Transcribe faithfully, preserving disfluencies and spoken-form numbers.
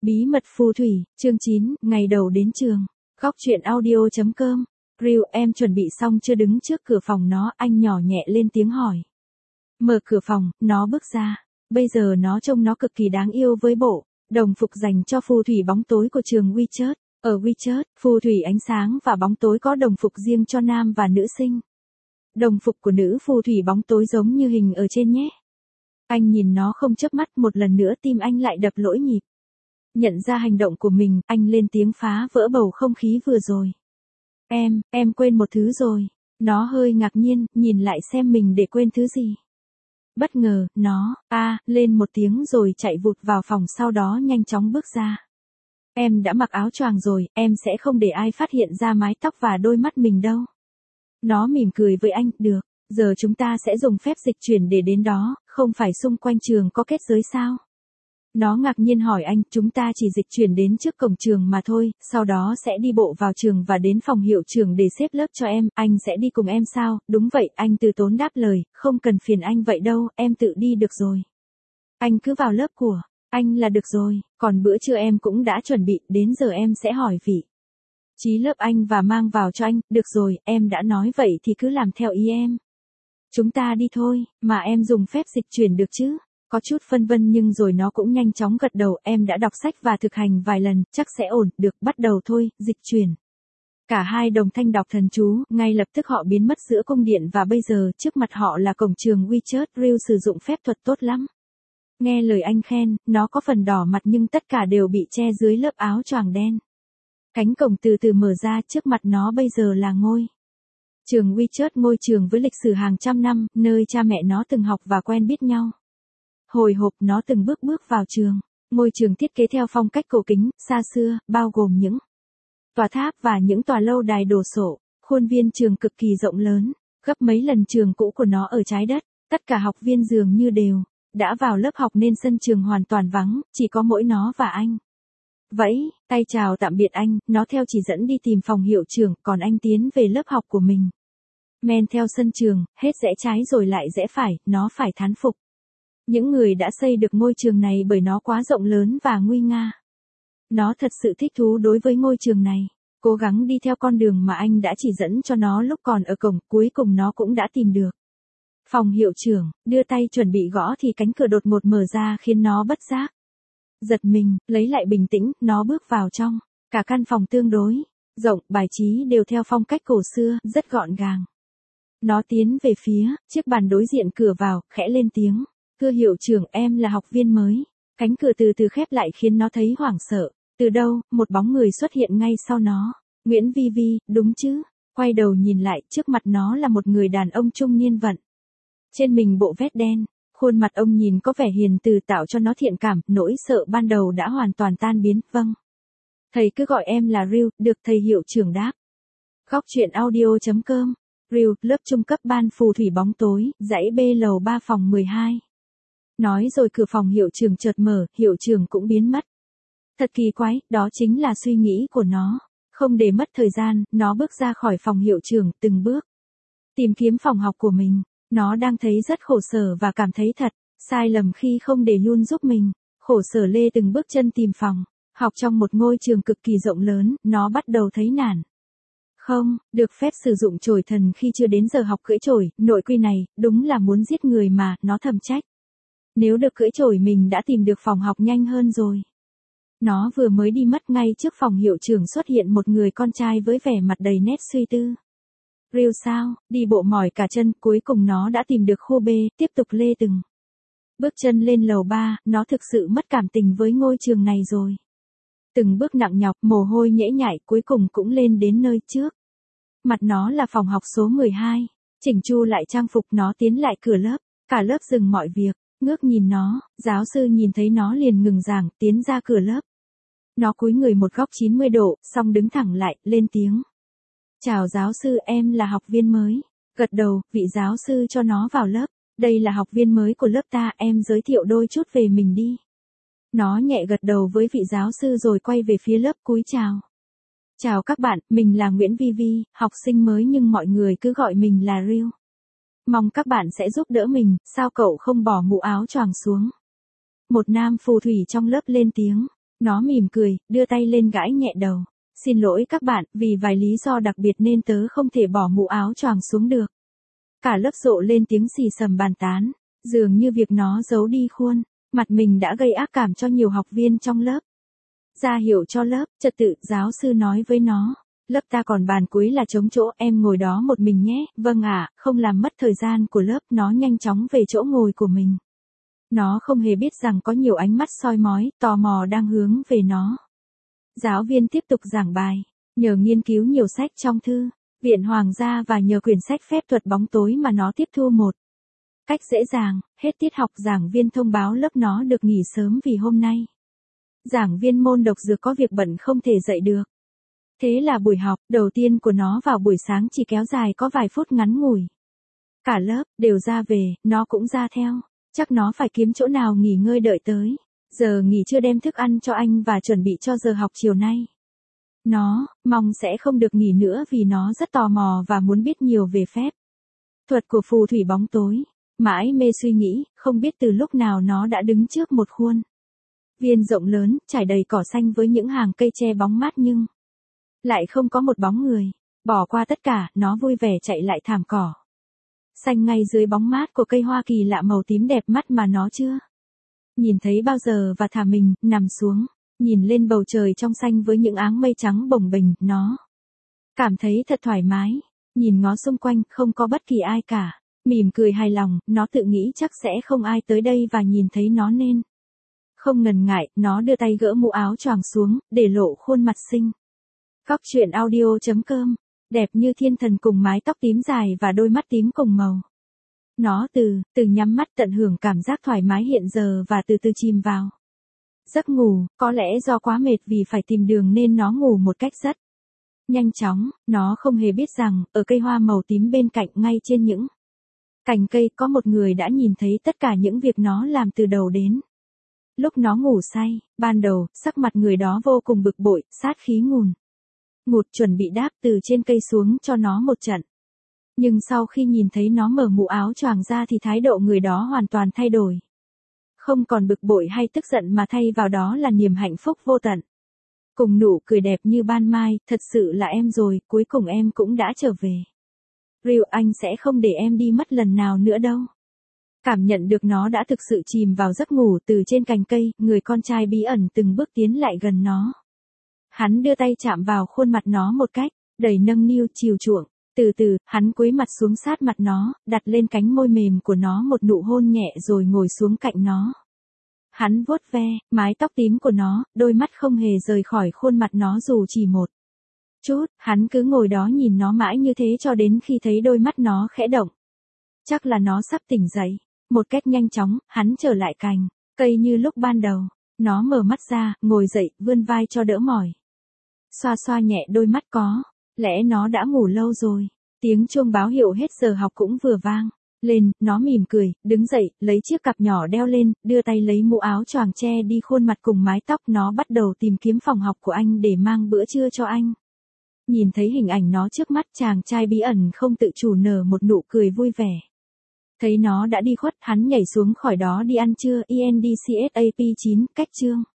Bí mật phù thủy, chương chín, ngày đầu đến trường. Góc truyện audio.com. Ryu, em chuẩn bị xong chưa? Đứng trước cửa phòng nó, anh nhỏ nhẹ lên tiếng hỏi. Mở cửa phòng, nó bước ra. Bây giờ nó trông nó cực kỳ đáng yêu với bộ đồng phục dành cho phù thủy bóng tối của trường WeChat. Ở WeChat, phù thủy ánh sáng và bóng tối có đồng phục riêng cho nam và nữ sinh. Đồng phục của nữ phù thủy bóng tối giống như hình ở trên nhé. Anh nhìn nó không chớp mắt, một lần nữa tim anh lại đập lỗi nhịp. Nhận ra hành động của mình, anh lên tiếng phá vỡ bầu không khí vừa rồi. Em, em quên một thứ rồi. Nó hơi ngạc nhiên, nhìn lại xem mình để quên thứ gì. Bất ngờ, nó, a, à, lên một tiếng rồi chạy vụt vào phòng, sau đó nhanh chóng bước ra. Em đã mặc áo choàng rồi, em sẽ không để ai phát hiện ra mái tóc và đôi mắt mình đâu. Nó mỉm cười với anh, được, giờ chúng ta sẽ dùng phép dịch chuyển để đến đó, không phải xung quanh trường có kết giới sao? Nó ngạc nhiên hỏi anh, chúng ta chỉ dịch chuyển đến trước cổng trường mà thôi, sau đó sẽ đi bộ vào trường và đến phòng hiệu trưởng để xếp lớp cho em, anh sẽ đi cùng em sao? Đúng vậy, anh từ tốn đáp lời, không cần phiền anh vậy đâu, em tự đi được rồi. Anh cứ vào lớp của anh là được rồi, còn bữa trưa em cũng đã chuẩn bị, đến giờ em sẽ hỏi vị trí lớp anh và mang vào cho anh, được rồi, em đã nói vậy thì cứ làm theo ý em. Chúng ta đi thôi, mà em dùng phép dịch chuyển được chứ? Có chút phân vân nhưng rồi nó cũng nhanh chóng gật đầu, em đã đọc sách và thực hành vài lần, chắc sẽ ổn, được, bắt đầu thôi, dịch chuyển. Cả hai đồng thanh đọc thần chú, ngay lập tức họ biến mất giữa cung điện và bây giờ trước mặt họ là cổng trường WeChat. Ryu sử dụng phép thuật tốt lắm. Nghe lời anh khen, nó có phần đỏ mặt nhưng tất cả đều bị che dưới lớp áo choàng đen. Cánh cổng từ từ mở ra, trước mặt nó bây giờ là ngôi trường WeChat, ngôi trường với lịch sử hàng trăm năm, nơi cha mẹ nó từng học và quen biết nhau. Hồi hộp nó từng bước bước vào trường. Ngôi trường thiết kế theo phong cách cổ kính, xa xưa, bao gồm những tòa tháp và những tòa lâu đài đồ sộ. Khuôn viên trường cực kỳ rộng lớn, gấp mấy lần trường cũ của nó ở trái đất. Tất cả học viên dường như đều đã vào lớp học nên sân trường hoàn toàn vắng, chỉ có mỗi nó và anh. Vẫy tay chào tạm biệt anh, nó theo chỉ dẫn đi tìm phòng hiệu trưởng, còn anh tiến về lớp học của mình. Men theo sân trường, hết rẽ trái rồi lại rẽ phải, nó phải thán phục những người đã xây được ngôi trường này bởi nó quá rộng lớn và nguy nga. Nó thật sự thích thú đối với ngôi trường này, cố gắng đi theo con đường mà anh đã chỉ dẫn cho nó lúc còn ở cổng, cuối cùng nó cũng đã tìm được phòng hiệu trưởng. Đưa tay chuẩn bị gõ thì cánh cửa đột ngột mở ra khiến nó bất giác giật mình, lấy lại bình tĩnh, nó bước vào trong. Cả căn phòng tương đối rộng, bài trí đều theo phong cách cổ xưa, rất gọn gàng. Nó tiến về phía chiếc bàn đối diện cửa vào, khẽ lên tiếng. Thưa hiệu trưởng, em là học viên mới. Cánh cửa từ từ khép lại khiến nó thấy hoảng sợ. Từ đâu, một bóng người xuất hiện ngay sau nó. Nguyễn Vi Vi, đúng chứ? Quay đầu nhìn lại, trước mặt nó là một người đàn ông trung niên vận. Trên mình bộ vest đen, khuôn mặt ông nhìn có vẻ hiền từ, tạo cho nó thiện cảm, nỗi sợ ban đầu đã hoàn toàn tan biến. Vâng. Thầy cứ gọi em là Ryu, được, thầy hiệu trưởng đáp. Góc truyện audio.com. Ryu, lớp trung cấp ban phù thủy bóng tối, dãy B lầu ba phòng mười hai. Nói rồi cửa phòng hiệu trưởng chợt mở, hiệu trưởng cũng biến mất. Thật kỳ quái, đó chính là suy nghĩ của nó. Không để mất thời gian, nó bước ra khỏi phòng hiệu trưởng, từng bước tìm kiếm phòng học của mình. Nó đang thấy rất khổ sở và cảm thấy thật sai lầm khi không để Yun giúp mình. Khổ sở lê từng bước chân tìm phòng học trong một ngôi trường cực kỳ rộng lớn, nó bắt đầu thấy nản. Không, được phép sử dụng chổi thần khi chưa đến giờ học cưỡi chổi, nội quy này, đúng là muốn giết người mà, nó thầm trách. Nếu được cưỡi chổi mình đã tìm được phòng học nhanh hơn rồi. Nó vừa mới đi mất, ngay trước phòng hiệu trưởng xuất hiện một người con trai với vẻ mặt đầy nét suy tư. Ryu sao, đi bộ mỏi cả chân, cuối cùng nó đã tìm được khu B, tiếp tục lê từng bước chân lên lầu ba, nó thực sự mất cảm tình với ngôi trường này rồi. Từng bước nặng nhọc, mồ hôi nhễ nhại, cuối cùng cũng lên đến nơi trước. Mặt nó là phòng học số mười hai, chỉnh chu lại trang phục, nó tiến lại cửa lớp, cả lớp dừng mọi việc, ngước nhìn nó, giáo sư nhìn thấy nó liền ngừng giảng, tiến ra cửa lớp. Nó cúi người một góc chín mươi độ, xong đứng thẳng lại, lên tiếng. Chào giáo sư, em là học viên mới. Gật đầu, vị giáo sư cho nó vào lớp. Đây là học viên mới của lớp ta, em giới thiệu đôi chút về mình đi. Nó nhẹ gật đầu với vị giáo sư rồi quay về phía lớp cúi chào. Chào các bạn, mình là Nguyễn Vi Vi, học sinh mới nhưng mọi người cứ gọi mình là Ryu. Mong các bạn sẽ giúp đỡ mình, sao cậu không bỏ mũ áo choàng xuống? Một nam phù thủy trong lớp lên tiếng. Nó mỉm cười, đưa tay lên gãi nhẹ đầu. Xin lỗi các bạn, vì vài lý do đặc biệt nên tớ không thể bỏ mũ áo choàng xuống được. Cả lớp rộ lên tiếng xì xầm bàn tán. Dường như việc nó giấu đi khuôn, mặt mình đã gây ác cảm cho nhiều học viên trong lớp. Ra hiệu cho lớp, trật tự, giáo sư nói với nó. Lớp ta còn bàn cuối là trống chỗ, em ngồi đó một mình nhé. Vâng ạ, không làm mất thời gian của lớp. Nó nhanh chóng về chỗ ngồi của mình. Nó không hề biết rằng có nhiều ánh mắt soi mói, tò mò đang hướng về nó. Giáo viên tiếp tục giảng bài. Nhờ nghiên cứu nhiều sách trong thư viện Hoàng gia và nhờ quyển sách phép thuật bóng tối mà nó tiếp thu một cách dễ dàng, hết tiết học giảng viên thông báo lớp nó được nghỉ sớm vì hôm nay giảng viên môn độc dược có việc bận không thể dạy được. Thế là buổi học đầu tiên của nó vào buổi sáng chỉ kéo dài có vài phút ngắn ngủi. Cả lớp đều ra về, nó cũng ra theo. Chắc nó phải kiếm chỗ nào nghỉ ngơi đợi tới giờ nghỉ trưa đem thức ăn cho anh và chuẩn bị cho giờ học chiều nay. Nó mong sẽ không được nghỉ nữa vì nó rất tò mò và muốn biết nhiều về phép thuật của phù thủy bóng tối. Mãi mê suy nghĩ, không biết từ lúc nào nó đã đứng trước một khuôn viên rộng lớn, trải đầy cỏ xanh với những hàng cây che bóng mát nhưng lại không có một bóng người. Bỏ qua tất cả, nó vui vẻ chạy lại thảm cỏ xanh ngay dưới bóng mát của cây hoa kỳ lạ màu tím đẹp mắt mà nó chưa nhìn thấy bao giờ và thả mình nằm xuống, nhìn lên bầu trời trong xanh với những áng mây trắng bồng bềnh. Nó cảm thấy thật thoải mái, nhìn ngó xung quanh không có bất kỳ ai cả. Mỉm cười hài lòng, nó tự nghĩ chắc sẽ không ai tới đây và nhìn thấy nó nên không ngần ngại. Nó đưa tay gỡ mũ áo choàng xuống, để lộ khuôn mặt xinh. Góc truyện audio chấm com, đẹp như thiên thần cùng mái tóc tím dài và đôi mắt tím cùng màu. Nó từ từ nhắm mắt tận hưởng cảm giác thoải mái hiện giờ và từ từ chìm vào giấc ngủ. Có lẽ do quá mệt vì phải tìm đường nên nó ngủ một cách rất nhanh chóng. Nó không hề biết rằng, ở cây hoa màu tím bên cạnh, ngay trên những cành cây, có một người đã nhìn thấy tất cả những việc nó làm từ đầu đến lúc nó ngủ say. Ban đầu, sắc mặt người đó vô cùng bực bội, sát khí ngùn ngụt, chuẩn bị đáp từ trên cây xuống cho nó một trận. Nhưng sau khi nhìn thấy nó mở mũ áo choàng ra thì thái độ người đó hoàn toàn thay đổi. Không còn bực bội hay tức giận mà thay vào đó là niềm hạnh phúc vô tận. Cùng nụ cười đẹp như ban mai, thật sự là em rồi, cuối cùng em cũng đã trở về. Real, anh sẽ không để em đi mất lần nào nữa đâu. Cảm nhận được nó đã thực sự chìm vào giấc ngủ. Từ trên cành cây, người con trai bí ẩn từng bước tiến lại gần nó. Hắn đưa tay chạm vào khuôn mặt nó một cách đầy nâng niu chiều chuộng. Từ từ, hắn cúi mặt xuống sát mặt nó, đặt lên cánh môi mềm của nó một nụ hôn nhẹ rồi ngồi xuống cạnh nó. Hắn vuốt ve mái tóc tím của nó, đôi mắt không hề rời khỏi khuôn mặt nó dù chỉ một chút. Hắn cứ ngồi đó nhìn nó mãi như thế cho đến khi thấy đôi mắt nó khẽ động. Chắc là nó sắp tỉnh dậy. Một cách nhanh chóng, hắn trở lại cành cây như lúc ban đầu. Nó mở mắt ra, ngồi dậy, vươn vai cho đỡ mỏi. Xoa xoa nhẹ đôi mắt, có lẽ nó đã ngủ lâu rồi. Tiếng chuông báo hiệu hết giờ học cũng vừa vang lên. Nó mỉm cười, đứng dậy, lấy chiếc cặp nhỏ đeo lên, đưa tay lấy mũ áo choàng che đi khuôn mặt cùng mái tóc. Nó bắt đầu tìm kiếm phòng học của anh để mang bữa trưa cho anh. Nhìn thấy hình ảnh nó trước mắt, chàng trai bí ẩn không tự chủ nở một nụ cười vui vẻ. Thấy nó đã đi khuất, hắn nhảy xuống khỏi đó đi ăn trưa. i en đê xê ét a pê chín, cách chương.